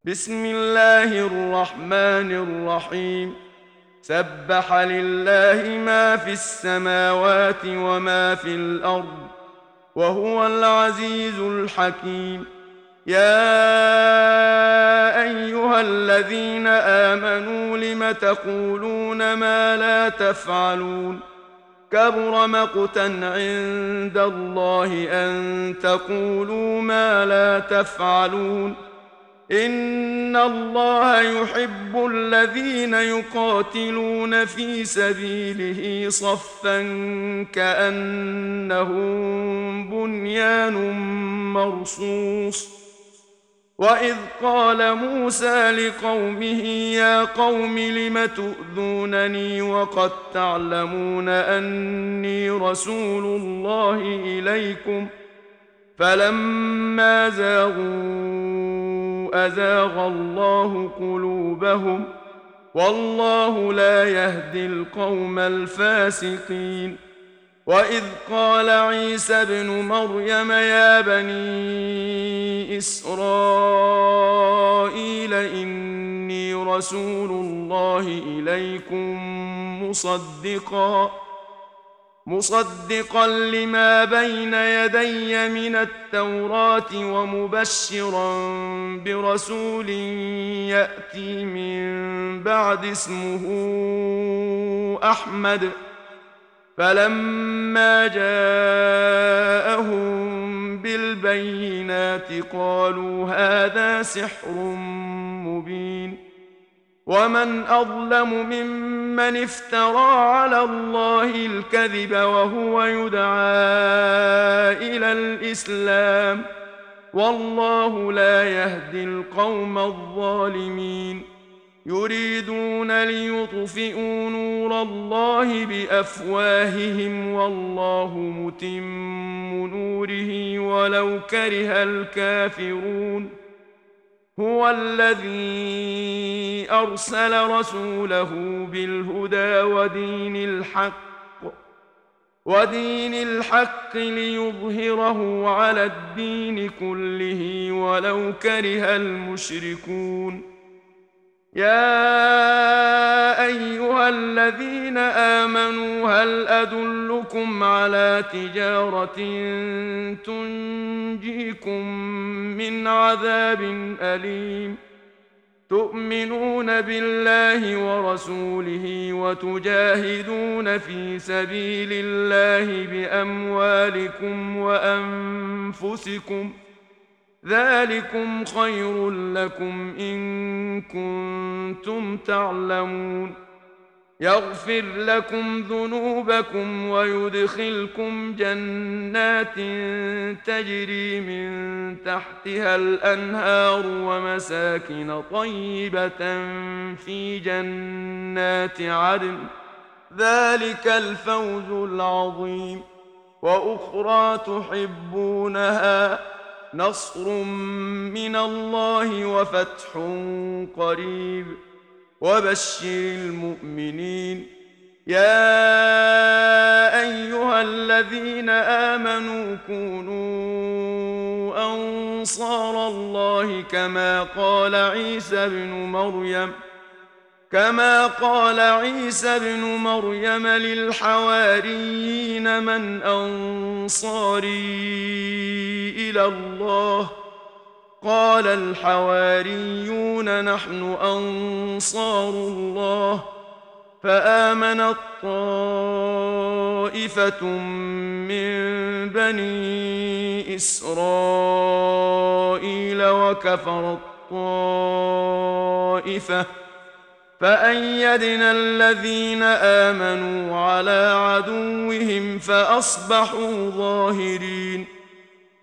بسم الله الرحمن الرحيم. سبح لله ما في السماوات وما في الأرض وهو العزيز الحكيم. يا أيها الذين آمنوا لم تقولون ما لا تفعلون؟ كبر مقتا عند الله أن تقولوا ما لا تفعلون. إن الله يحب الذين يقاتلون في سبيله صفا كأنهم بنيان مرصوص. وإذ قال موسى لقومه يا قوم لم تؤذونني وقد تعلمون أني رسول الله إليكم فلما زاغوا أزاغ الله قلوبهم والله لا يهدي القوم الفاسقين. وإذ قال عيسى ابن مريم يا بني إسرائيل إني رسول الله إليكم مصدقا لما بين يدي من التوراة ومبشرا برسول يأتي من بعد اسمه أحمد. فلما جاءهم بالبينات قالوا هذا سحر مبين. ومن أظلم ممن افترى على الله الكذب وهو يدعى إلى الإسلام والله لا يهدي القوم الظالمين. يريدون ليطفئوا نور الله بأفواههم والله متم نوره ولو كره الكافرون. هو الذي أرسل رسوله بالهدى ودين الحق ليظهره على الدين كله ولو كره المشركون. يا أيها الذين آمنوا هل أدلكم على تجارة تنجيكم من عذاب أليم؟ تؤمنون بالله ورسوله وتجاهدون في سبيل الله بأموالكم وأنفسكم ذلكم خير لكم إن كنتم تعلمون. يغفر لكم ذنوبكم ويدخلكم جنات تجري من تحتها الأنهار ومساكن طيبة في جنات عدن ذلك الفوز العظيم. وأخرى تحبونها نصر من الله وفتح قريب وبشر المؤمنين. يا أيها الذين آمنوا كونوا أنصار الله كما قال عيسى بن مريم للحواريين من أنصاري إلى الله؟ قال الحواريون نحن أنصار الله. فآمنت طائفة من بني إسرائيل وكفرت طائفة فأيدنا الذين آمنوا على عدوهم فأصبحوا ظاهرين.